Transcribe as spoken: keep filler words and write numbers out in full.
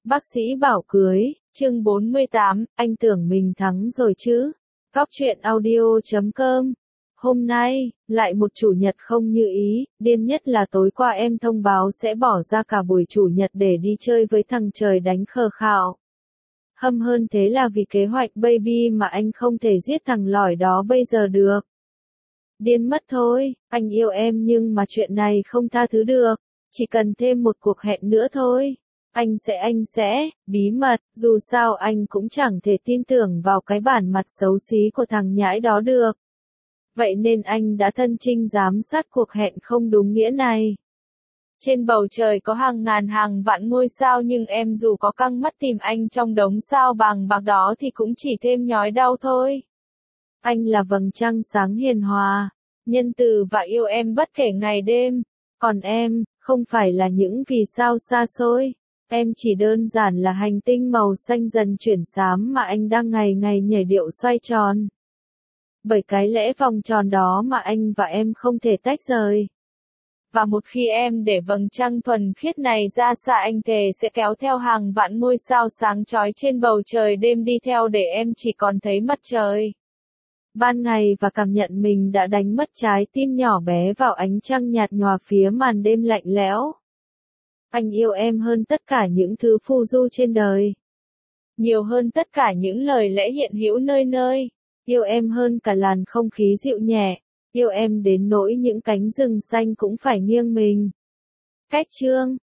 Bác sĩ bảo cưới, chương bốn mươi tám, anh tưởng mình thắng rồi chứ. Góc truyện audio chấm com. Hôm nay, lại một chủ nhật không như ý, điên nhất là tối qua em thông báo sẽ bỏ ra cả buổi chủ nhật để đi chơi với thằng trời đánh khờ khạo. Hâm hơn thế là vì kế hoạch baby mà anh không thể giết thằng lỏi đó bây giờ được. Điên mất thôi, anh yêu em nhưng mà chuyện này không tha thứ được, chỉ cần thêm một cuộc hẹn nữa thôi. Anh sẽ anh sẽ, bí mật, dù sao anh cũng chẳng thể tin tưởng vào cái bản mặt xấu xí của thằng nhãi đó được. Vậy nên anh đã thân chinh giám sát cuộc hẹn không đúng nghĩa này. Trên bầu trời có hàng ngàn hàng vạn ngôi sao nhưng em dù có căng mắt tìm anh trong đống sao vàng bạc đó thì cũng chỉ thêm nhói đau thôi. Anh là vầng trăng sáng hiền hòa, nhân từ và yêu em bất kể ngày đêm. Còn em, không phải là những vì sao xa xôi. Em chỉ đơn giản là hành tinh màu xanh dần chuyển xám mà anh đang ngày ngày nhảy điệu xoay tròn. Bởi cái lẽ vòng tròn đó mà anh và em không thể tách rời. Và một khi em để vầng trăng thuần khiết này ra xa anh thề sẽ kéo theo hàng vạn ngôi sao sáng chói trên bầu trời đêm đi theo để em chỉ còn thấy mặt trời ban ngày và cảm nhận mình đã đánh mất trái tim nhỏ bé vào ánh trăng nhạt nhòa phía màn đêm lạnh lẽo. Anh yêu em hơn tất cả những thứ phù du trên đời. Nhiều hơn tất cả những lời lẽ hiện hữu nơi nơi. Yêu em hơn cả làn không khí dịu nhẹ. Yêu em đến nỗi những cánh rừng xanh cũng phải nghiêng mình. Cách chương